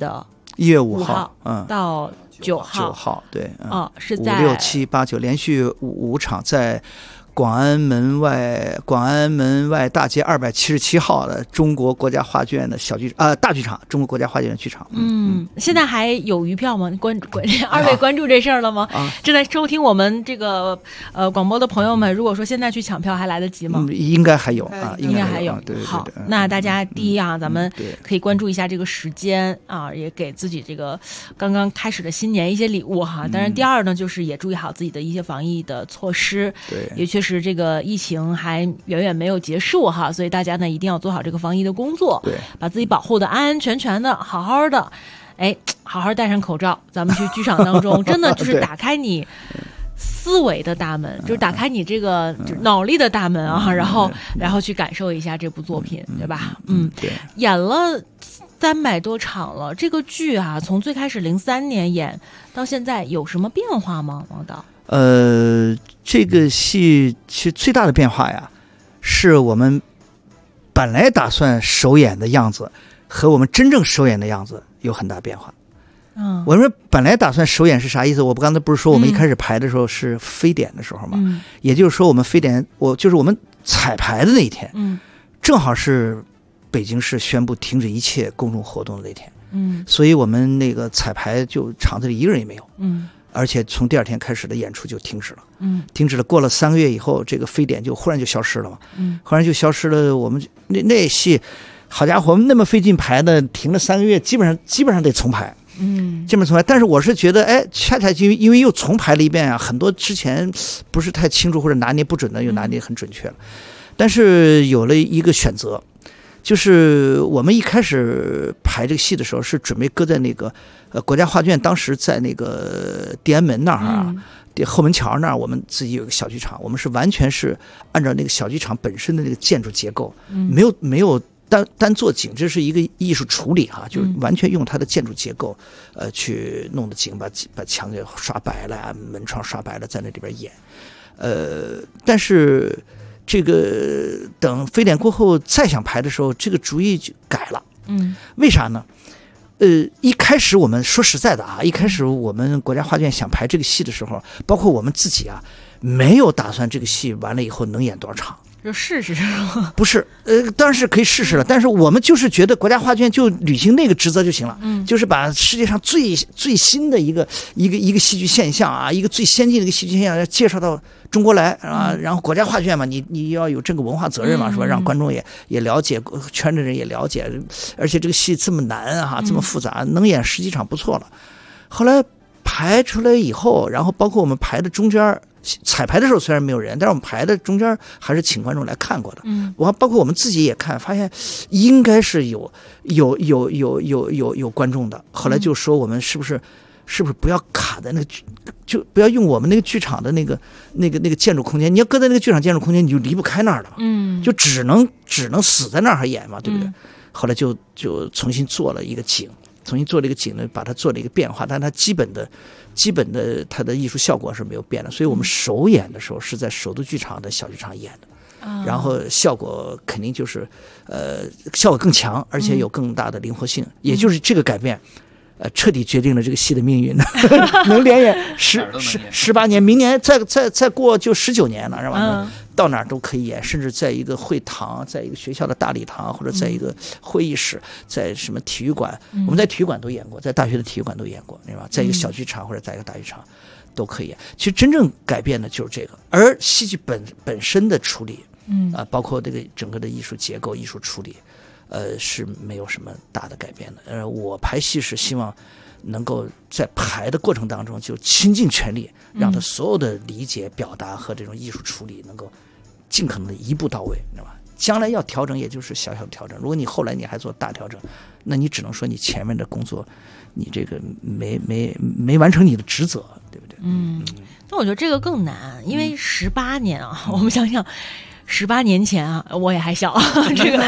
5号到9号， 对， 是在 5、6、7、8、9连续5场在。广安门外大街277号的中国国家话剧院的大剧场，中国国家话剧院剧场。 现在还有余票吗？二位关注这事儿了吗？正在收听我们这个广播的朋友们，如果说现在去抢票还来得及吗？ 应该还有啊， 应该还有。 对。 好，那大家第一啊，咱们可以关注一下这个时间啊，也给自己这个刚刚开始的新年一些礼物哈。当然，第二呢，就是也注意好自己的一些防疫的措施。 对， 也确实。是这个疫情还远远没有结束哈，所以大家呢一定要做好这个防疫的工作， 对， 把自己保护的安安全全的，好好的，好好戴上口罩，咱们去剧场当中，真的就是打开你思维的大门，就是打开你这个脑力的大门啊，然后去感受一下这部作品，对吧？ 对， 演了300多场了，这个剧啊，从最开始03年演到现在，有什么变化吗？王导？ 这个戏其实最大的变化呀，是我们本来打算首演的样子和我们真正首演的样子有很大变化。我们本来打算首演是啥意思？我刚才不是说我们一开始排的时候是非典的时候嘛？也就是说我们非典，就是我们彩排的那一天，正好是北京市宣布停止一切公众活动的那天，所以我们那个彩排就场子里一个人也没有，而且从第2天开始的演出就停止了，停止了。过了3个月以后，这个非典就忽然就消失了嘛，忽然就消失了。我们那戏，好家伙，我们那么费劲排的，停了3个月，基本上得重排，基本重排。但是我是觉得，恰恰因为又重排了一遍啊，很多之前不是太清楚或者拿捏不准的，又拿捏很准确了。但是有了一个选择。就是我们一开始排这个戏的时候，是准备搁在那个国家话剧院，当时在那个地安门那儿啊，后门桥那儿，我们自己有个小剧场，我们是完全是按照那个小剧场本身的那个建筑结构，没有单做景，这是一个艺术处理哈，就是完全用它的建筑结构去弄的景，把墙给刷白了，门窗刷白了，在那里边演，但是。这个等非典过后再想排的时候，这个主意就改了。为啥呢？一开始我们说实在的啊，一开始我们国家话剧院想排这个戏的时候，包括我们自己啊，没有打算这个戏完了以后能演多少场。 就试试不是，当然是可以试试了，但是我们就是觉得国家话剧院就履行那个职责就行了，就是把世界上最新的一个戏剧现象啊，一个最先进的一个戏剧现象介绍到中国来啊，然后国家话剧院嘛，你要有这个文化责任嘛，是吧？让观众也了解，圈内人也了解，而且这个戏这么难啊，这么复杂，能演10几场不错了。后来排出来以后，然后包括我们排的中间。彩排的时候虽然没有人，但是我们排的中间还是请观众来看过的。包括我们自己也看，发现应该是有观众的。后来就说我们是不是不要卡在那个，就不要用我们那个剧场的那个建筑空间。你要搁在那个剧场建筑空间，你就离不开那儿了。就只能死在那儿演嘛，对不对？后来就重新做了一个景。 做了一个景呢，把它做了一个变化，但它基本的它的艺术效果是没有变的。所以我们首演的时候是在首都剧场的小剧场演的。然后效果肯定就是效果更强，而且有更大的灵活性，也就是这个改变彻底决定了这个戏的命运能连演18年，明年再过就19年了，是吧？到哪儿都可以演，甚至在一个会堂，在一个学校的大礼堂，或者在一个会议室，在什么体育馆，我们在体育馆都演过，在大学的体育馆都演过，是吧？在一个小剧场或者在一个大剧场都可以演。其实真正改变的就是这个，而戏剧本身的处理。包括这个整个的艺术结构、艺术处理，是没有什么大的改变的。我排戏是希望能够在排的过程当中就倾尽全力，让他所有的理解、表达和这种艺术处理能够尽可能的一步到位，知道吧？将来要调整，也就是小小的调整。如果你后来你还做大调整，那你只能说你前面的工作，你这个没完成你的职责，对不对？ 但我觉得这个更难，因为18年啊，我们想想。18年前啊，我也还小，这个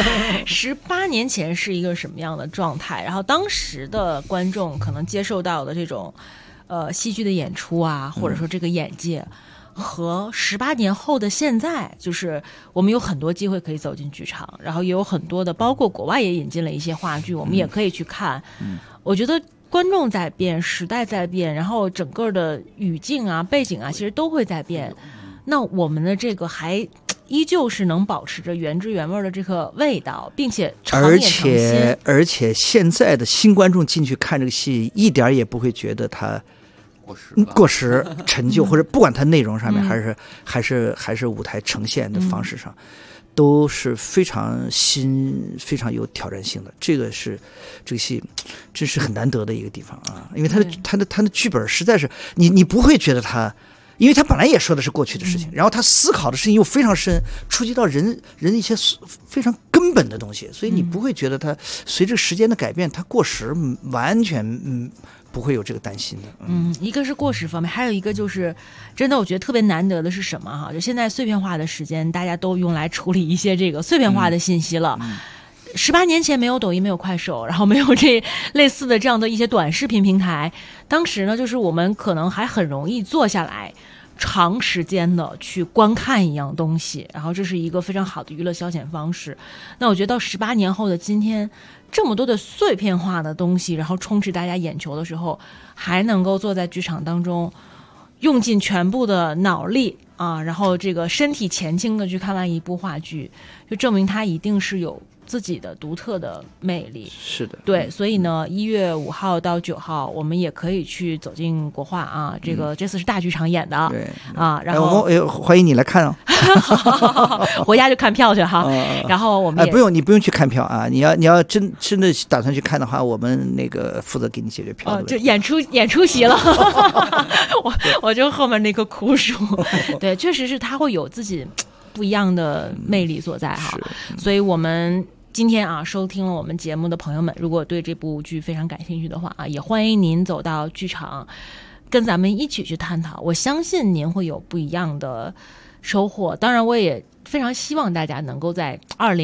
18年前是一个什么样的状态？然后当时的观众可能接受到的这种戏剧的演出啊，或者说这个眼界，和18年后的现在，就是我们有很多机会可以走进剧场，然后也有很多的，包括国外也引进了一些话剧，我们也可以去看。我觉得观众在变，时代在变，然后整个的语境啊、背景啊，其实都会在变。那我们的这个还依旧是能保持着原汁原味的这个味道，并且长演长新。 而且现在的新观众进去看这个戏，一点也不会觉得它过时陈旧，或者不管它内容上面还是舞台呈现的方式上，都是非常新、非常有挑战性的。这个是这个戏真是很难得的一个地方啊，因为它的剧本实在是你不会觉得它。因为他本来也说的是过去的事情，然后他思考的事情又非常深，触及到人一些非常根本的东西，所以你不会觉得他随着时间的改变，他过时，完全不会有这个担心的。 一个是过时方面，还有一个就是真的，我觉得特别难得的是什么哈？就现在碎片化的时间，大家都用来处理一些这个碎片化的信息了。18年前没有抖音，没有快手，然后没有这类似的这样的一些短视频平台。当时呢，就是我们可能还很容易坐下来长时间的去观看一样东西，然后这是一个非常好的娱乐消遣方式。那我觉得到18年后的今天，这么多的碎片化的东西，然后充斥大家眼球的时候，还能够坐在剧场当中用尽全部的脑力啊，然后这个身体前倾的去看完一部话剧，就证明它一定是有自己的独特的魅力。 是的， 对，所以呢，1月5号到9号，我们也可以去走进国画啊。这次是大剧场演的， 对啊，然后欢迎你来看哦。 回家就看票去哈。然后我们你不用去看票啊，你要真的打算去看的话，我们那个负责给你解决票的问题。 就演出席了，我就后面那个苦数。对，确实是他会有自己不一样的魅力所在哈。所以我们今天啊，收听了我们节目的朋友们，如果对这部剧非常感兴趣的话啊，也欢迎您走到剧场，跟咱们一起去探讨。我相信您会有不一样的收获。当然，我也非常希望大家能够在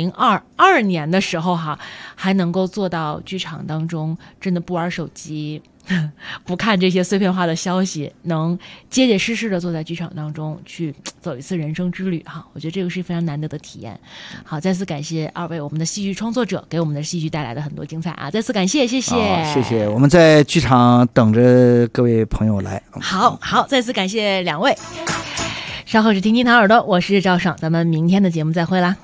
2022年的时候哈，还能够做到剧场当中，真的不玩手机，不看这些碎片化的消息，能结结实实的坐在剧场当中去走一次人生之旅哈。我觉得这个是非常难得的体验。好，再次感谢二位我们的戏剧创作者给我们的戏剧带来的很多精彩啊！再次感谢，谢谢， 谢谢。我们在剧场等着各位朋友来。 好，再次感谢两位。稍后是听听糖耳朵，我是赵爽，咱们明天的节目再会啦。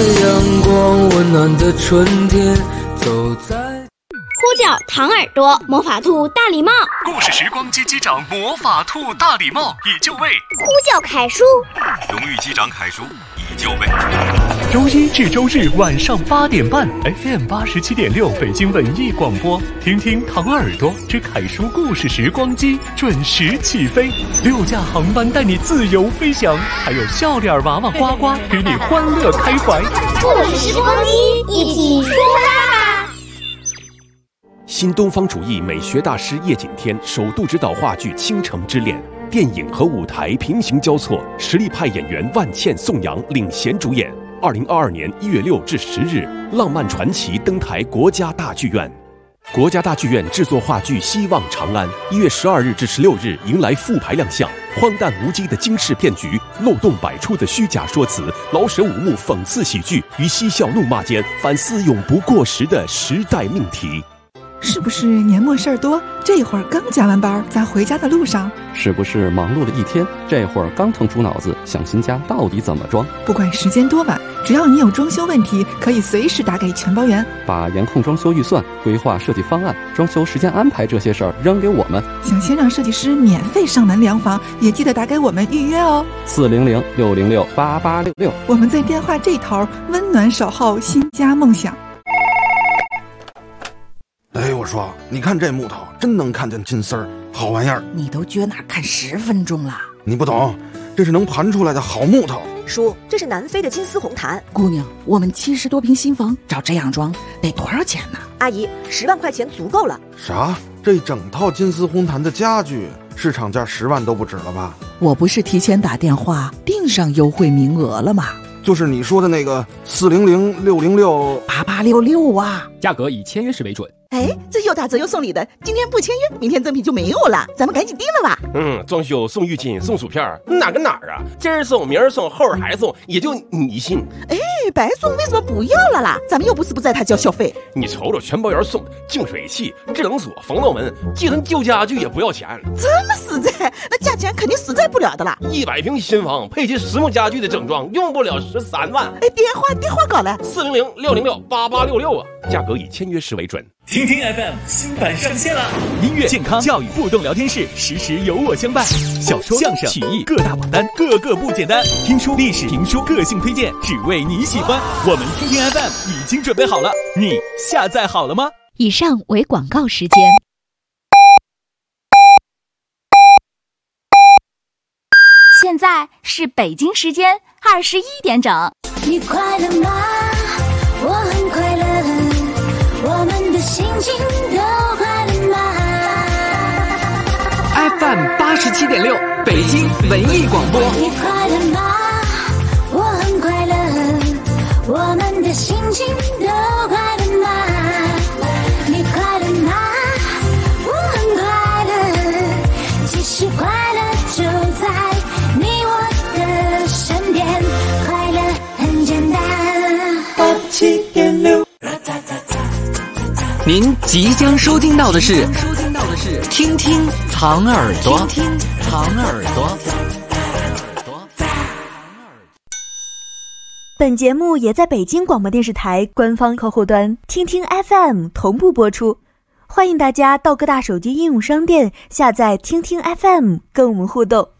阳光温暖的春天，走在呼叫唐耳朵魔法兔大礼帽， 故事时光机机长魔法兔大礼帽已就位， 呼叫凯叔， 荣誉机长凯叔已就位。周一至周日晚上8点半 FM 87.6北京文艺广播，听听唐耳朵之凯叔故事时光机准时起飞，6架航班带你自由飞翔，还有笑脸娃娃呱呱与你欢乐开怀。 故事时光机一起出发吧！ 新东方主义美学大师叶锦添首度执导话剧《倾城之恋》，电影和舞台平行交错，实力派演员万茜、宋阳领衔主演。2022年1月6至10日，浪漫传奇登台国家大剧院。国家大剧院制作话剧《希望长安》，1月12日至16日迎来复排亮相。荒诞无稽的惊世骗局，漏洞百出的虚假说辞，老舍五幕讽刺喜剧与嬉笑怒骂间反思永不过时的时代命题。 是不是年末事儿多？这会儿刚加完班，在回家的路上。 是不是忙碌了一天？这会儿刚腾出脑子想新家到底怎么装？ 不管时间多晚，只要你有装修问题，可以随时打给全包员。 把严控装修预算、规划设计方案、装修时间安排这些事儿扔给我们。 想先让设计师免费上门量房，也记得打给我们预约哦。 400-606-8866， 我们在电话这头温暖守候新家梦想。 哎，我说，你看这木头，真能看见金丝儿，好玩意儿。 你都撅那看10分钟了， 你不懂，这是能盘出来的好木头。 叔，这是南非的金丝红檀。 姑娘，我们70多平新房，照这样装得多少钱呢？ 阿姨，10万块钱足够了。 啥？这整套金丝红檀的家具，市场价10万都不止了吧？ 我不是提前打电话订上优惠名额了吗？ 就是你说的那个400-606-8866 啊， 价格以签约时为准。 哎，这又打折又送礼的，今天不签约，明天赠品就没有了，咱们赶紧订了吧。 装修送浴巾送薯片，哪跟哪儿啊？今儿送明儿送后儿还送，也就你信。 哎，白送为什么不要了啦？咱们又不是不在他交小费。 你瞅瞅全包员送的净水器、制冷锁、防盗门，寄存旧家具也不要钱， 这么实在，那价钱肯定实在不了的啦。 100平新房配齐实木家具的整装，用不了13万。 哎，电话搞来 400-606-8866啊， 价格以签约时为准。 听听 FM 新版上线了，音乐、健康、教育互动聊天室，时时有我相伴。小说、相声、曲艺各大榜单，个个不简单。听书、历史、评书，个性推荐，只为你喜欢。我们听听 FM 已经准备好了，你下载好了吗？ 以上为广告时间。现在是北京时间21点整。 你快乐吗？我很快乐。我们的心情都快乐吗 ？FM 87.6北京文艺广播。 你快乐吗？我很快乐。我们的心情都快乐吗？你快乐吗？我很快乐。其实快乐就在你我的身边，快乐很简单。87.6。 您即将收听到的是听听唐耳朵，听听唐耳朵。 本节目也在北京广播电视台官方客户端听听 FM 同步播出，欢迎大家到各大手机应用商店下载听听 FM 跟我们互动。